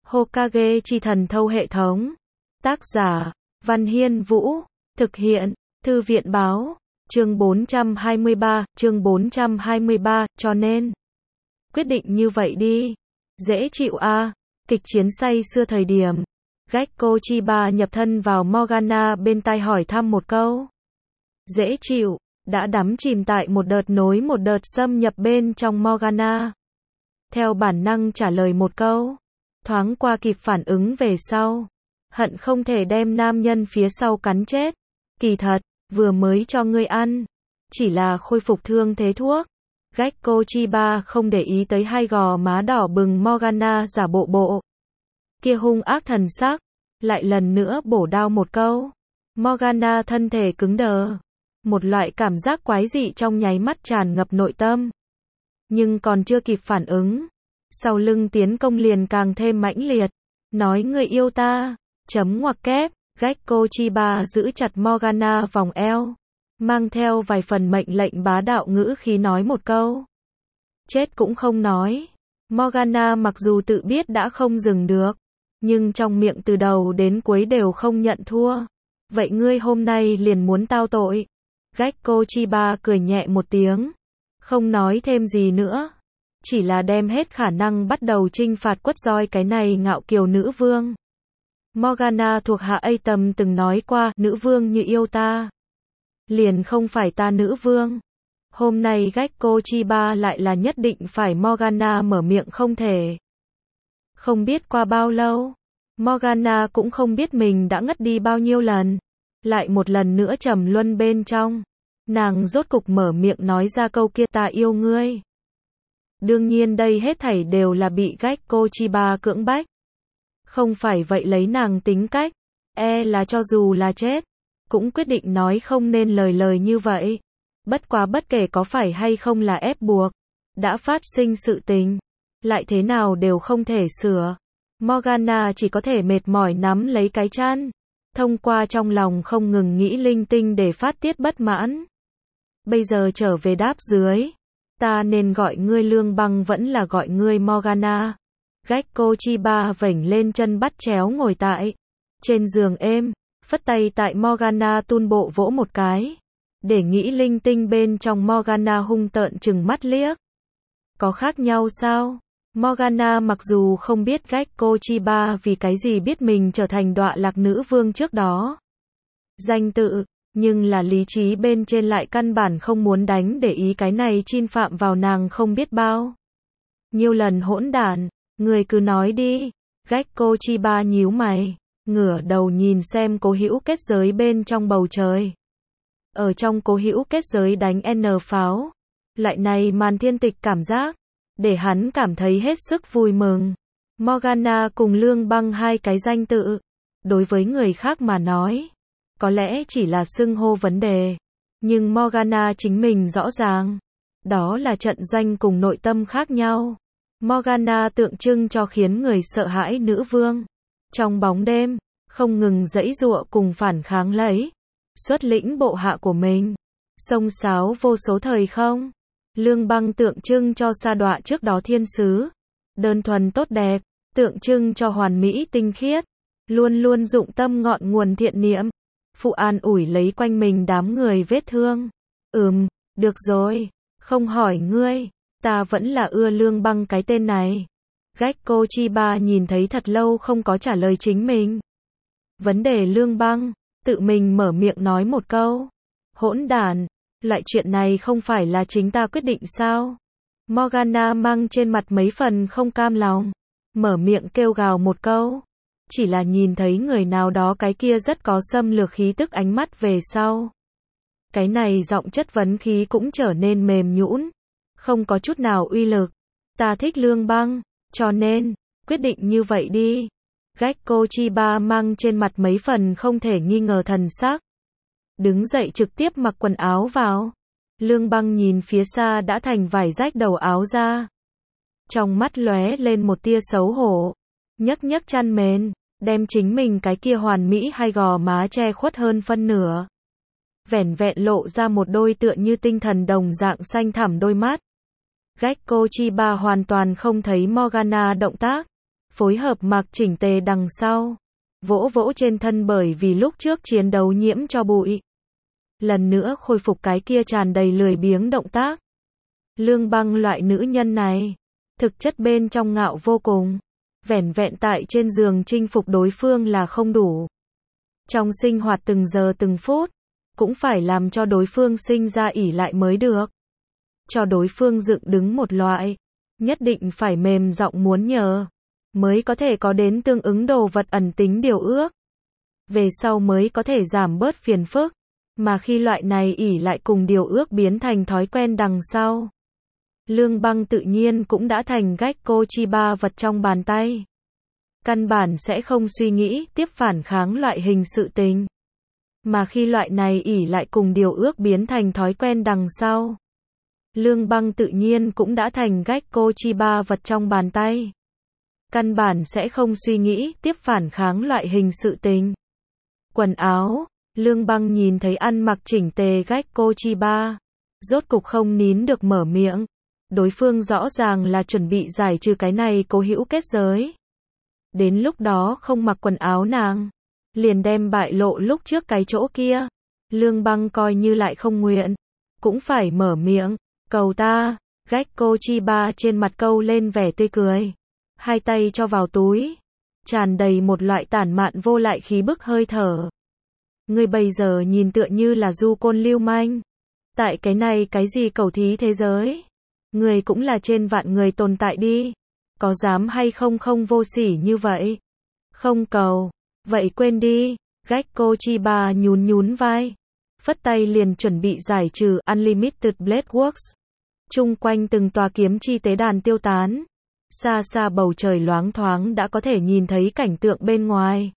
Hokage chi thần thâu hệ thống. Tác giả, Văn Hiên Vũ. Thực hiện, Thư viện báo. Chương 423, cho nên. Quyết định như vậy đi. Dễ chịu a. Kịch chiến say xưa thời điểm. Gekko Chiba nhập thân vào Morgana bên tai hỏi thăm một câu. Dễ chịu, đã đắm chìm tại một đợt nối một đợt xâm nhập bên trong Morgana. Theo bản năng trả lời một câu. Thoáng qua kịp phản ứng về sau. Hận không thể đem nam nhân phía sau cắn chết. Kỳ thật, vừa mới cho ngươi ăn. Chỉ là khôi phục thương thế thuốc. Gekko Chiba không để ý tới hai gò má đỏ bừng Morgana giả bộ. Kia hung ác thần sắc. Lại lần nữa bổ đao một câu. Morgana thân thể cứng đờ. Một loại cảm giác quái dị trong nháy mắt tràn ngập nội tâm. Nhưng còn chưa kịp phản ứng. Sau lưng tiến công liền càng thêm mãnh liệt. Nói người yêu ta. Chấm ngoặc kép. Gekko Chiba giữ chặt Morgana vòng eo. Mang theo vài phần mệnh lệnh bá đạo ngữ khí nói một câu. Chết cũng không nói. Morgana mặc dù tự biết đã không dừng được. Nhưng trong miệng từ đầu đến cuối đều không nhận thua. Vậy ngươi hôm nay liền muốn tao tội. Gekko Chiba cười nhẹ một tiếng. Không nói thêm gì nữa. Chỉ là đem hết khả năng bắt đầu trinh phạt quất roi cái này ngạo kiều nữ vương. Morgana thuộc hạ Atom từng nói qua, nữ vương như yêu ta. Liền không phải ta nữ vương. Hôm nay Gekko Chiba lại là nhất định phải Morgana mở miệng không thể. Không biết qua bao lâu, Morgana cũng không biết mình đã ngất đi bao nhiêu lần. Lại một lần nữa trầm luân bên trong. Nàng rốt cục mở miệng nói ra câu kia ta yêu ngươi. Đương nhiên đây hết thảy đều là bị Gekko Chiba cưỡng bách. Không phải vậy lấy nàng tính cách, là cho dù là chết, cũng quyết định nói không nên lời như vậy. Bất quá bất kể có phải hay không là ép buộc, đã phát sinh sự tình, lại thế nào đều không thể sửa. Morgana chỉ có thể mệt mỏi nắm lấy cái chăn, thông qua trong lòng không ngừng nghĩ linh tinh để phát tiết bất mãn. Bây giờ trở về đáp dưới, ta nên gọi ngươi Lương Băng vẫn là gọi ngươi Morgana. Gekko Chiba vểnh lên chân bắt chéo ngồi tại trên giường êm, phất tay tại Morgana tun bộ vỗ một cái. Để nghĩ linh tinh bên trong Morgana hung tợn chừng mắt liếc. Có khác nhau sao? Morgana mặc dù không biết Gekko Chiba vì cái gì biết mình trở thành đọa lạc nữ vương trước đó. Danh tự, nhưng là lý trí bên trên lại căn bản không muốn đánh để ý cái này chin phạm vào nàng không biết bao nhiêu lần hỗn đản. Người cứ nói đi. Gekko Chiba nhíu mày, ngửa đầu nhìn xem cố hữu kết giới bên trong bầu trời. Ở trong cố hữu kết giới đánh N pháo. Loại này màn thiên tịch cảm giác, để hắn cảm thấy hết sức vui mừng. Morgana cùng Lương Băng hai cái danh tự. Đối với người khác mà nói, có lẽ chỉ là xưng hô vấn đề. Nhưng Morgana chính mình rõ ràng. Đó là trận doanh cùng nội tâm khác nhau. Morgana tượng trưng cho khiến người sợ hãi nữ vương. Trong bóng đêm, không ngừng giãy giụa cùng phản kháng lấy. Xuất lĩnh bộ hạ của mình. Xông xáo vô số thời không. Lương Băng tượng trưng cho sa đọa trước đó thiên sứ. Đơn thuần tốt đẹp, tượng trưng cho hoàn mỹ tinh khiết. Luôn luôn dụng tâm ngọn nguồn thiện niệm. Phụ an ủi lấy quanh mình đám người vết thương. Được rồi, không hỏi ngươi. Ta vẫn là ưa Lương Băng cái tên này. Gekko Chiba nhìn thấy thật lâu không có trả lời chính mình. Vấn đề Lương Băng, tự mình mở miệng nói một câu. Hỗn đản, loại chuyện này không phải là chính ta quyết định sao? Morgana mang trên mặt mấy phần không cam lòng. Mở miệng kêu gào một câu. Chỉ là nhìn thấy người nào đó cái kia rất có xâm lược khí tức ánh mắt về sau. Cái này giọng chất vấn khí cũng trở nên mềm nhũn. Không có chút nào uy lực. Ta thích Lương Băng, cho nên, quyết định như vậy đi. Gekko Chiba mang trên mặt mấy phần không thể nghi ngờ thần sắc. Đứng dậy trực tiếp mặc quần áo vào. Lương Băng nhìn phía xa đã thành vải rách đầu áo ra. Trong mắt lóe lên một tia xấu hổ. Nhấc chăn mền, đem chính mình cái kia hoàn mỹ hai gò má che khuất hơn phân nửa. Vẻn vẹn lộ ra một đôi tựa như tinh thần đồng dạng xanh thẳm đôi mắt. Gekko Chiba hoàn toàn không thấy Morgana động tác. phối hợp mặc chỉnh tề đằng sau, vỗ vỗ trên thân bởi vì lúc trước chiến đấu nhiễm cho bụi. Lần nữa khôi phục cái kia tràn đầy lười biếng động tác. Lương Băng loại nữ nhân này, thực chất bên trong ngạo vô cùng, vẻn vẹn tại trên giường chinh phục đối phương là không đủ. Trong sinh hoạt từng giờ từng phút, cũng phải làm cho đối phương sinh ra ỷ lại mới được. Cho đối phương dựng đứng một loại, nhất định phải mềm giọng muốn nhờ, mới có thể có đến tương ứng đồ vật ẩn tính điều ước. Về sau mới có thể giảm bớt phiền phức, mà khi loại này ỷ lại cùng điều ước biến thành thói quen đằng sau, Lương Băng tự nhiên cũng đã thành Gekko Chiba vật trong bàn tay. Căn bản sẽ không suy nghĩ tiếp phản kháng loại hình sự tình. Mà khi loại này ỷ lại cùng điều ước biến thành thói quen đằng sau, Lương Băng tự nhiên cũng đã thành Gekko Chiba vật trong bàn tay. Căn bản sẽ không suy nghĩ tiếp phản kháng loại hình sự tình. Quần áo, Lương Băng nhìn thấy ăn mặc chỉnh tề Gekko Chiba, rốt cục không nín được mở miệng. Đối phương rõ ràng là chuẩn bị giải trừ cái này cố hữu kết giới. Đến lúc đó không mặc quần áo nàng, liền đem bại lộ lúc trước cái chỗ kia. Lương Băng coi như lại không nguyện, cũng phải mở miệng, cầu ta. Gekko Chiba trên mặt câu lên vẻ tươi cười, hai tay cho vào túi, tràn đầy một loại tản mạn vô lại khí bức hơi thở. Ngươi bây giờ nhìn tựa như là du côn lưu manh. Tại cái này cái gì cầu thí thế giới, người cũng là trên vạn người tồn tại đi, có dám hay không không vô sỉ như vậy? Không cầu, vậy quên đi. Gekko Chiba nhún nhún vai, phất tay liền chuẩn bị giải trừ Unlimited Blade Works. Chung quanh từng tòa kiếm chi tế đàn tiêu tán, xa xa bầu trời loáng thoáng đã có thể nhìn thấy cảnh tượng bên ngoài.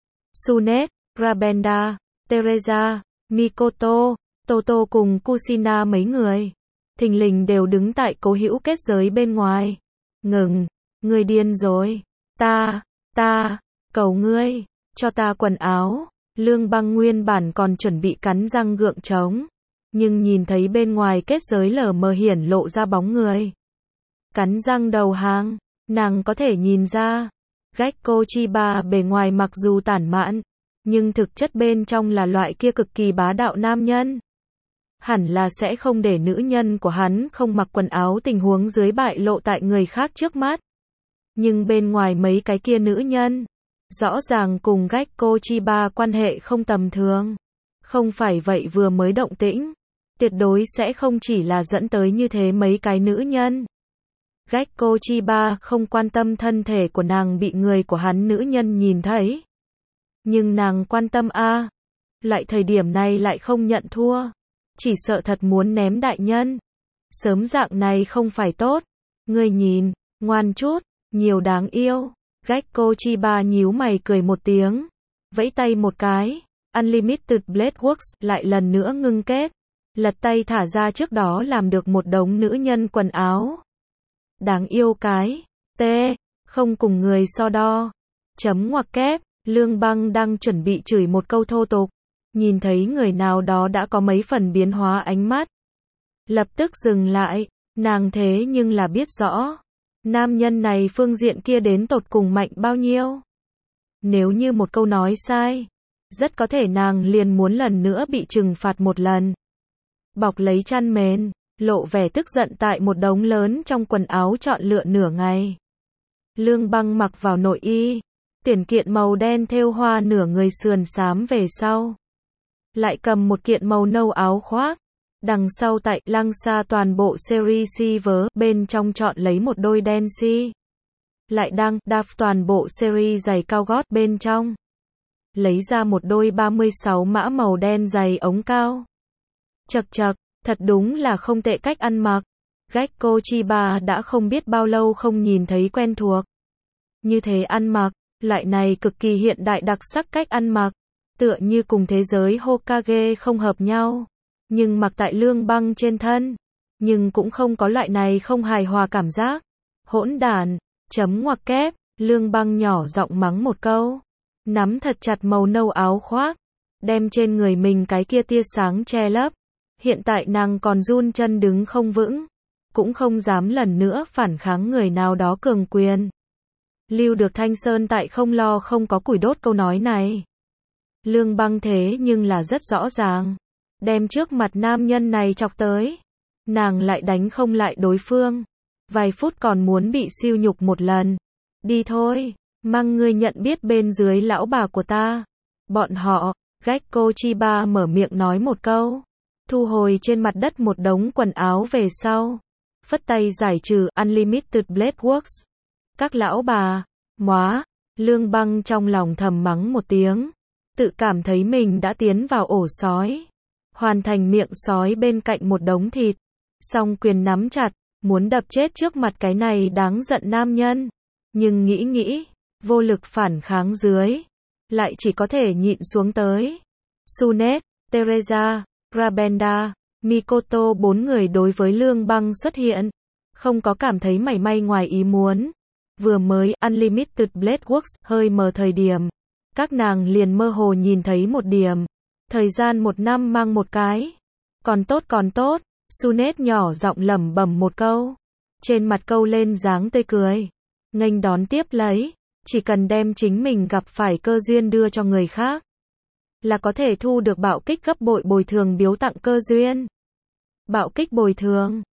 Sunet, Rabenda, Teresa, Mikoto, Toto cùng Kushina mấy người thình lình đều đứng tại cố hữu kết giới bên ngoài. Ngừng, ngươi điên rồi. Ta, cầu ngươi, cho ta quần áo. Lương Băng nguyên bản còn chuẩn bị cắn răng gượng chống, nhưng nhìn thấy bên ngoài kết giới lờ mờ hiển lộ ra bóng người. Cắn răng đầu hàng, nàng có thể nhìn ra, Gekko Chiba bề ngoài mặc dù tản mạn, nhưng thực chất bên trong là loại kia cực kỳ bá đạo nam nhân. Hẳn là sẽ không để nữ nhân của hắn không mặc quần áo tình huống dưới bại lộ tại người khác trước mắt. Nhưng bên ngoài mấy cái kia nữ nhân, rõ ràng cùng Gekko Chiba quan hệ không tầm thường. Không phải vậy vừa mới động tĩnh, tuyệt đối sẽ không chỉ là dẫn tới như thế mấy cái nữ nhân. Gekko Chiba không quan tâm thân thể của nàng bị người của hắn nữ nhân nhìn thấy. Nhưng nàng quan tâm a, lại thời điểm này lại không nhận thua. Chỉ sợ thật muốn ném đại nhân. Sớm dạng này không phải tốt. Ngươi nhìn, ngoan chút, nhiều đáng yêu. Gekko Chiba nhíu mày cười một tiếng, vẫy tay một cái, Unlimited Blade Works lại lần nữa ngưng kết, lật tay thả ra trước đó làm được một đống nữ nhân quần áo. Đáng yêu cái, không cùng người so đo. Chấm ngoặc kép, Lương Băng đang chuẩn bị chửi một câu thô tục, nhìn thấy người nào đó đã có mấy phần biến hóa ánh mắt. Lập tức dừng lại, nàng thế nhưng là biết rõ. Nam nhân này phương diện kia đến tột cùng mạnh bao nhiêu. Nếu như một câu nói sai, rất có thể nàng liền muốn lần nữa bị trừng phạt một lần. Bọc lấy chăn mền, lộ vẻ tức giận tại một đống lớn trong quần áo chọn lựa nửa ngày. Lương Băng mặc vào nội y, tiền kiện màu đen thêu hoa nửa người sườn xám về sau. Lại cầm một kiện màu nâu áo khoác. Đằng sau tại lăng xa toàn bộ series vớ bên trong chọn lấy một đôi đen si. Lại đaf toàn bộ series giày cao gót bên trong. Lấy ra một đôi 36 mã màu đen giày ống cao. Chật, thật đúng là không tệ cách ăn mặc. Gekko Chiba đã không biết bao lâu không nhìn thấy quen thuộc. Như thế ăn mặc, loại này cực kỳ hiện đại đặc sắc cách ăn mặc, tựa như cùng thế giới Hokage không hợp nhau. Nhưng mặc tại Lương Băng trên thân, nhưng cũng không có loại này không hài hòa cảm giác. Hỗn đản, chấm ngoặc kép, Lương Băng nhỏ giọng mắng một câu, nắm thật chặt màu nâu áo khoác, đem trên người mình cái kia tia sáng che lấp. Hiện tại nàng còn run chân đứng không vững, cũng không dám lần nữa phản kháng người nào đó cường quyền. Lưu được Thanh Sơn tại không lo không có củi đốt câu nói này. Lương Băng thế nhưng là rất rõ ràng. Đem trước mặt nam nhân này chọc tới. Nàng lại đánh không lại đối phương. Vài phút còn muốn bị siêu nhục một lần. Đi thôi, mang ngươi nhận biết bên dưới lão bà của ta. Bọn họ, Gekko Chiba mở miệng nói một câu. Thu hồi trên mặt đất một đống quần áo về sau. Phất tay giải trừ Unlimited Blade Works. Các lão bà, móa, Lương Băng trong lòng thầm mắng một tiếng. Tự cảm thấy mình đã tiến vào ổ sói. Hoàn thành miệng sói bên cạnh một đống thịt. Song quyền nắm chặt, muốn đập chết trước mặt cái này đáng giận nam nhân. Nhưng nghĩ, vô lực phản kháng dưới. Lại chỉ có thể nhịn xuống tới. Tsunade, Teresa, Rabenda, Mikoto bốn người đối với Lương Băng xuất hiện. Không có cảm thấy mảy may ngoài ý muốn. Vừa mới Unlimited Blade Works hơi mờ thời điểm. Các nàng liền mơ hồ nhìn thấy một điểm. Thời gian 1 năm mang một cái. Còn tốt. Tsunade nhỏ giọng lẩm bẩm một câu. Trên mặt câu lên dáng tươi cười. Nghênh đón tiếp lấy. Chỉ cần đem chính mình gặp phải cơ duyên đưa cho người khác. Là có thể thu được bạo kích gấp bội bồi thường biếu tặng cơ duyên. Bạo kích bồi thường.